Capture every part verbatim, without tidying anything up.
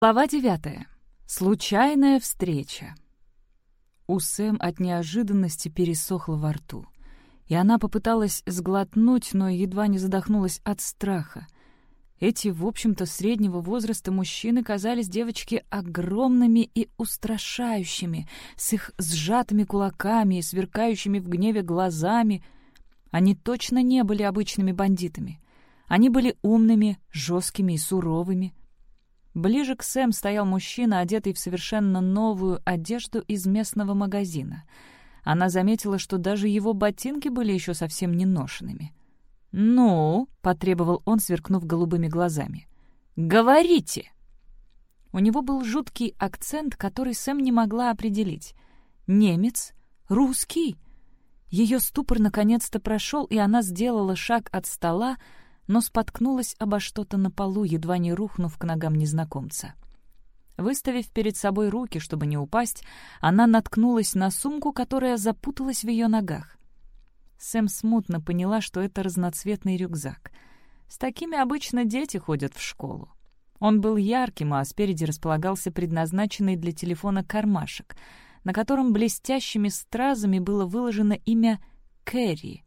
Глава девятая. Случайная встреча. У Сэм от неожиданности пересохло во рту, и она попыталась сглотнуть, но едва не задохнулась от страха. Эти, в общем-то, среднего возраста мужчины казались девочке огромными и устрашающими, с их сжатыми кулаками и сверкающими в гневе глазами. Они точно не были обычными бандитами. Они были умными, жесткими и суровыми. Ближе к Сэм стоял мужчина, одетый в совершенно новую одежду из местного магазина. Она заметила, что даже его ботинки были еще совсем не ношенными. «Ну?» — потребовал он, сверкнув голубыми глазами. «Говорите!» У него был жуткий акцент, который Сэм не могла определить. Немец? Русский? Ее ступор наконец-то прошел, и она сделала шаг от стола, но споткнулась обо что-то на полу, едва не рухнув к ногам незнакомца. Выставив перед собой руки, чтобы не упасть, она наткнулась на сумку, которая запуталась в ее ногах. Сэм смутно поняла, что это разноцветный рюкзак. С такими обычно дети ходят в школу. Он был ярким, а спереди располагался предназначенный для телефона кармашек, на котором блестящими стразами было выложено имя Кэрри.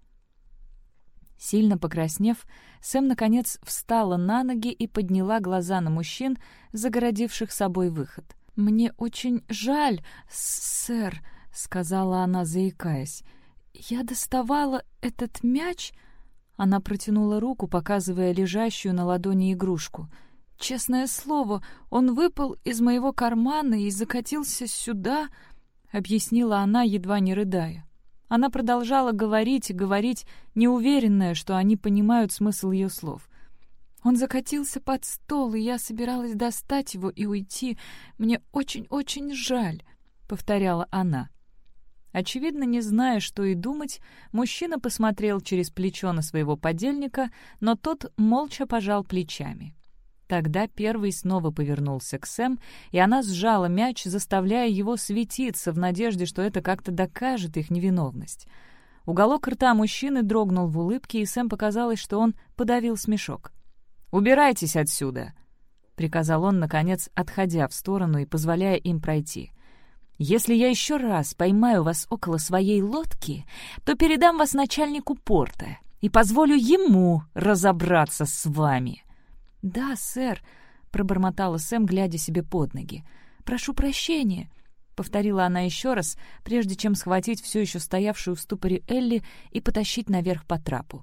Сильно покраснев, Сэм, наконец, встала на ноги и подняла глаза на мужчин, загородивших собой выход. «Мне очень жаль, сэр», — сказала она, заикаясь. «Я доставала этот мяч...» Она протянула руку, показывая лежащую на ладони игрушку. «Честное слово, он выпал из моего кармана и закатился сюда», — объяснила она, едва не рыдая. Она продолжала говорить и говорить, неуверенная, что они понимают смысл ее слов. «Он закатился под стол, и я собиралась достать его и уйти. Мне очень-очень жаль», — повторяла она. Очевидно, не зная, что и думать, мужчина посмотрел через плечо на своего подельника, но тот молча пожал плечами. Тогда первый снова повернулся к Сэм, и она сжала мяч, заставляя его светиться в надежде, что это как-то докажет их невиновность. Уголок рта мужчины дрогнул в улыбке, и Сэм показалось, что он подавил смешок. «Убирайтесь отсюда!» — приказал он, наконец, отходя в сторону и позволяя им пройти. «Если я еще раз поймаю вас около своей лодки, то передам вас начальнику порта и позволю ему разобраться с вами». «Да, сэр», — пробормотала Сэм, глядя себе под ноги. «Прошу прощения», — повторила она еще раз, прежде чем схватить все еще стоявшую в ступоре Элли и потащить наверх по трапу.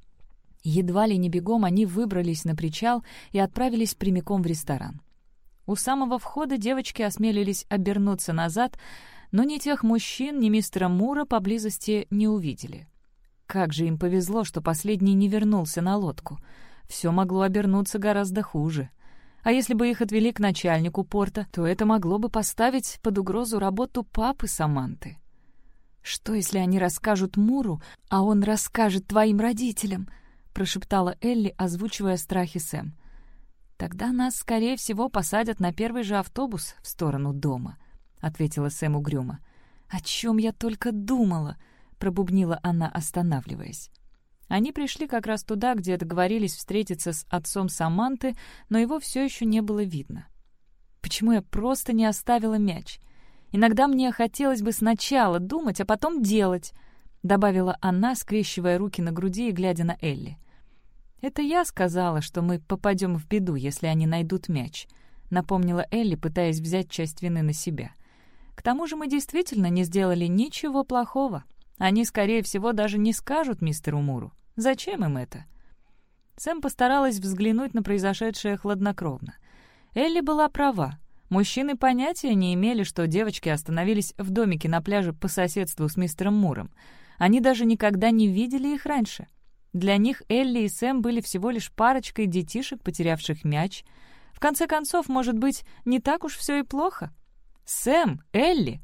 Едва ли не бегом они выбрались на причал и отправились прямиком в ресторан. У самого входа девочки осмелились обернуться назад, но ни тех мужчин, ни мистера Мура поблизости не увидели. Как же им повезло, что последний не вернулся на лодку. Все могло обернуться гораздо хуже. А если бы их отвели к начальнику порта, то это могло бы поставить под угрозу работу папы Саманты. «Что, если они расскажут Муру, а он расскажет твоим родителям?» — прошептала Элли, озвучивая страхи Сэм. «Тогда нас, скорее всего, посадят на первый же автобус в сторону дома», — ответила Сэм угрюмо. «О чем я только думала!» — пробубнила она, останавливаясь. Они пришли как раз туда, где договорились встретиться с отцом Саманты, но его все еще не было видно. «Почему я просто не оставила мяч? Иногда мне хотелось бы сначала думать, а потом делать», — добавила она, скрещивая руки на груди и глядя на Элли. «Это я сказала, что мы попадем в беду, если они найдут мяч», — напомнила Элли, пытаясь взять часть вины на себя. «К тому же мы действительно не сделали ничего плохого. Они, скорее всего, даже не скажут мистеру Муру. Зачем им это?» Сэм постаралась взглянуть на произошедшее хладнокровно. Элли была права. Мужчины понятия не имели, что девочки остановились в домике на пляже по соседству с мистером Муром. Они даже никогда не видели их раньше. Для них Элли и Сэм были всего лишь парочкой детишек, потерявших мяч. В конце концов, может быть, не так уж все и плохо. «Сэм! Элли!»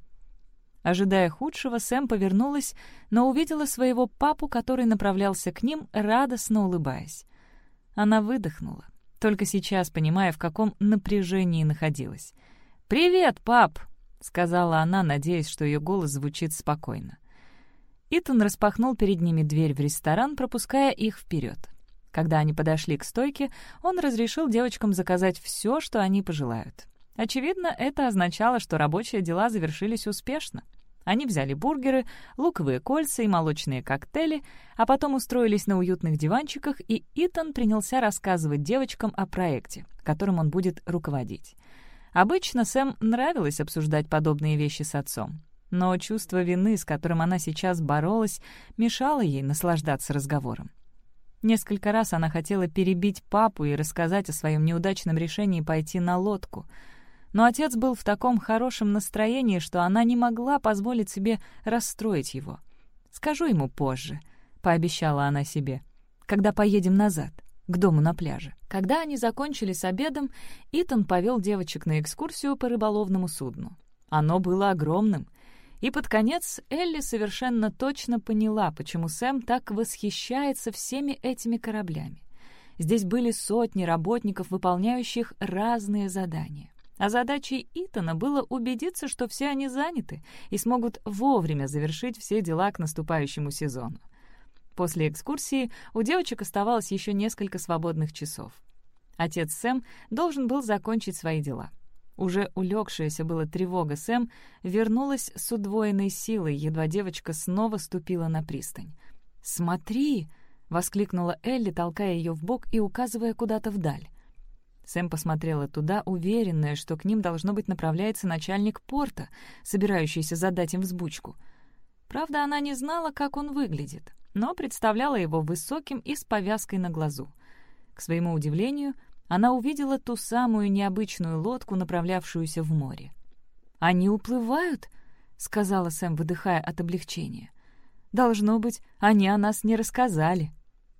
Ожидая худшего, Сэм повернулась, но увидела своего папу, который направлялся к ним, радостно улыбаясь. Она выдохнула, только сейчас понимая, в каком напряжении находилась. «Привет, пап!» — сказала она, надеясь, что ее голос звучит спокойно. Итан распахнул перед ними дверь в ресторан, пропуская их вперед. Когда они подошли к стойке, он разрешил девочкам заказать все, что они пожелают. Очевидно, это означало, что рабочие дела завершились успешно. Они взяли бургеры, луковые кольца и молочные коктейли, а потом устроились на уютных диванчиках, и Итан принялся рассказывать девочкам о проекте, которым он будет руководить. Обычно Сэм нравилось обсуждать подобные вещи с отцом, но чувство вины, с которым она сейчас боролась, мешало ей наслаждаться разговором. Несколько раз она хотела перебить папу и рассказать о своем неудачном решении пойти на лодку, но отец был в таком хорошем настроении, что она не могла позволить себе расстроить его. «Скажу ему позже», — пообещала она себе, — «когда поедем назад, к дому на пляже». Когда они закончили с обедом, Итан повел девочек на экскурсию по рыболовному судну. Оно было огромным. И под конец Элли совершенно точно поняла, почему Сэм так восхищается всеми этими кораблями. Здесь были сотни работников, выполняющих разные задания. А задачей Итана было убедиться, что все они заняты и смогут вовремя завершить все дела к наступающему сезону. После экскурсии у девочек оставалось еще несколько свободных часов. Отец Сэм должен был закончить свои дела. Уже улегшаяся была тревога Сэм вернулась с удвоенной силой, едва девочка снова ступила на пристань. «Смотри!» — воскликнула Элли, толкая ее в бок и указывая куда-то вдаль. Сэм посмотрела туда, уверенная, что к ним, должно быть, направляется начальник порта, собирающийся задать им взбучку. Правда, она не знала, как он выглядит, но представляла его высоким и с повязкой на глазу. К своему удивлению, она увидела ту самую необычную лодку, направлявшуюся в море. «Они уплывают?» — сказала Сэм, выдыхая от облегчения. «Должно быть, они о нас не рассказали».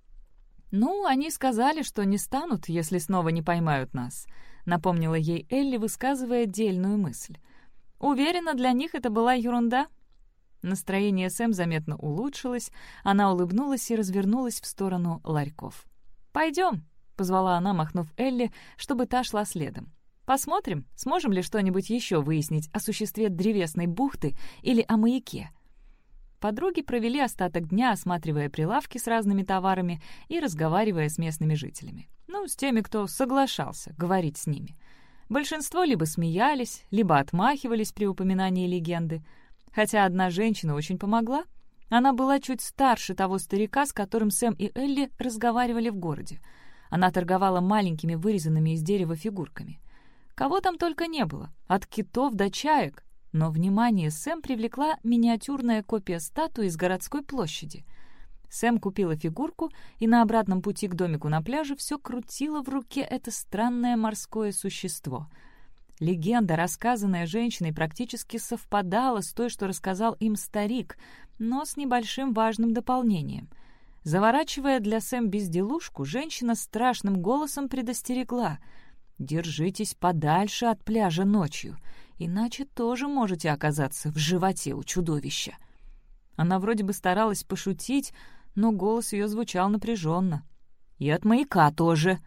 «Ну, они сказали, что не станут, если снова не поймают нас», — напомнила ей Элли, высказывая дельную мысль. «Уверена, для них это была ерунда». Настроение Сэм заметно улучшилось, она улыбнулась и развернулась в сторону ларьков. «Пойдем», — позвала она, махнув Элли, чтобы та шла следом. «Посмотрим, сможем ли что-нибудь еще выяснить о существе древесной бухты или о маяке». Подруги провели остаток дня, осматривая прилавки с разными товарами и разговаривая с местными жителями. Ну, с теми, кто соглашался говорить с ними. Большинство либо смеялись, либо отмахивались при упоминании легенды. Хотя одна женщина очень помогла. Она была чуть старше того старика, с которым Сэм и Элли разговаривали в городе. Она торговала маленькими вырезанными из дерева фигурками. Кого там только не было, от китов до чаек. Но внимание Сэм привлекла миниатюрная копия статуи с городской площади. Сэм купила фигурку и на обратном пути к домику на пляже все крутила в руке это странное морское существо. Легенда, рассказанная женщиной, практически совпадала с той, что рассказал им старик, но с небольшим важным дополнением. Заворачивая для Сэм безделушку, женщина страшным голосом предостерегла: «Держитесь подальше от пляжа ночью, иначе тоже можете оказаться в животе у чудовища». Она вроде бы старалась пошутить, но голос ее звучал напряженно. «И от маяка тоже».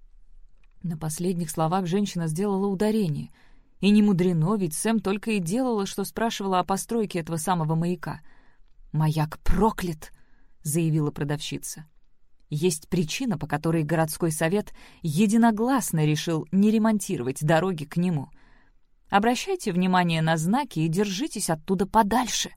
На последних словах женщина сделала ударение. И не мудрено, ведь Сэм только и делала, что спрашивала о постройке этого самого маяка. «Маяк проклят», — заявила продавщица. «Есть причина, по которой городской совет единогласно решил не ремонтировать дороги к нему. Обращайте внимание на знаки и держитесь оттуда подальше».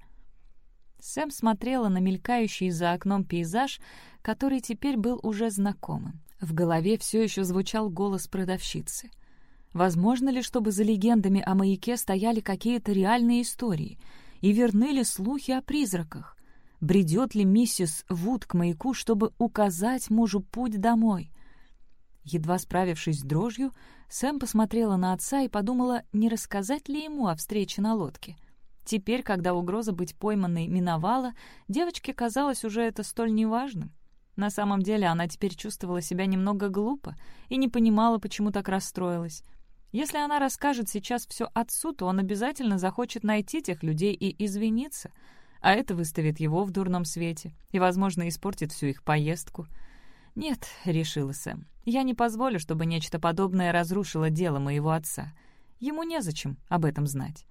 Сэм смотрела на мелькающий за окном пейзаж, который теперь был уже знакомым. В голове все еще звучал голос продавщицы. Возможно ли, чтобы за легендами о маяке стояли какие-то реальные истории, и верны ли слухи о призраках? Бредет ли миссис Вуд к маяку, чтобы указать мужу путь домой? Едва справившись с дрожью, Сэм посмотрела на отца и подумала, не рассказать ли ему о встрече на лодке. Теперь, когда угроза быть пойманной миновала, девочке казалось уже это столь неважным. На самом деле она теперь чувствовала себя немного глупо и не понимала, почему так расстроилась. Если она расскажет сейчас все отцу, то он обязательно захочет найти тех людей и извиниться, а это выставит его в дурном свете и, возможно, испортит всю их поездку. «Нет», — решила Сэм, — «я не позволю, чтобы нечто подобное разрушило дело моего отца. Ему незачем об этом знать».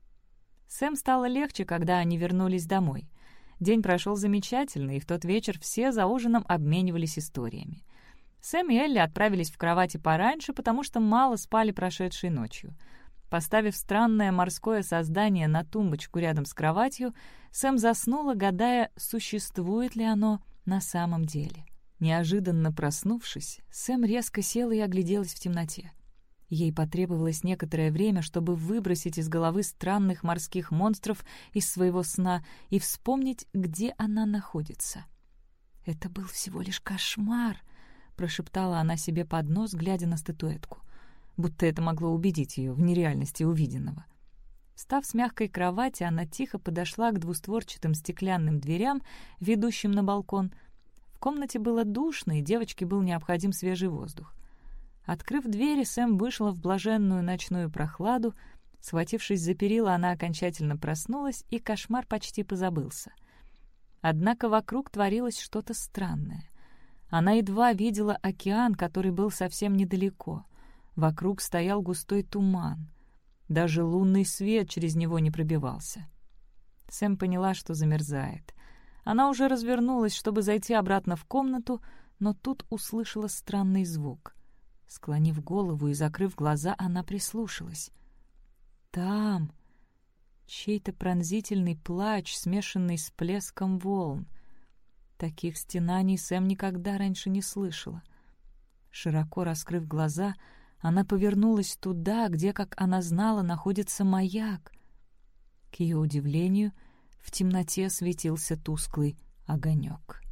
Сэм стало легче, когда они вернулись домой. День прошел замечательно, и в тот вечер все за ужином обменивались историями. Сэм и Элли отправились в кровати пораньше, потому что мало спали прошедшей ночью. Поставив странное морское создание на тумбочку рядом с кроватью, Сэм заснула, гадая, существует ли оно на самом деле. Неожиданно проснувшись, Сэм резко села и огляделась в темноте. Ей потребовалось некоторое время, чтобы выбросить из головы странных морских монстров из своего сна и вспомнить, где она находится. «Это был всего лишь кошмар», — прошептала она себе под нос, глядя на статуэтку, будто это могло убедить ее в нереальности увиденного. Встав с мягкой кровати, она тихо подошла к двустворчатым стеклянным дверям, ведущим на балкон. В комнате было душно, и девочке был необходим свежий воздух. Открыв двери, Сэм вышла в блаженную ночную прохладу. Схватившись за перила, она окончательно проснулась, и кошмар почти позабылся. Однако вокруг творилось что-то странное. Она едва видела океан, который был совсем недалеко. Вокруг стоял густой туман. Даже лунный свет через него не пробивался. Сэм поняла, что замерзает. Она уже развернулась, чтобы зайти обратно в комнату, но тут услышала странный звук. Склонив голову и закрыв глаза, она прислушалась. Там чей-то пронзительный плач, смешанный с плеском волн. Таких стенаний Сэм никогда раньше не слышала. Широко раскрыв глаза, она повернулась туда, где, как она знала, находится маяк. К ее удивлению, в темноте светился тусклый огонек.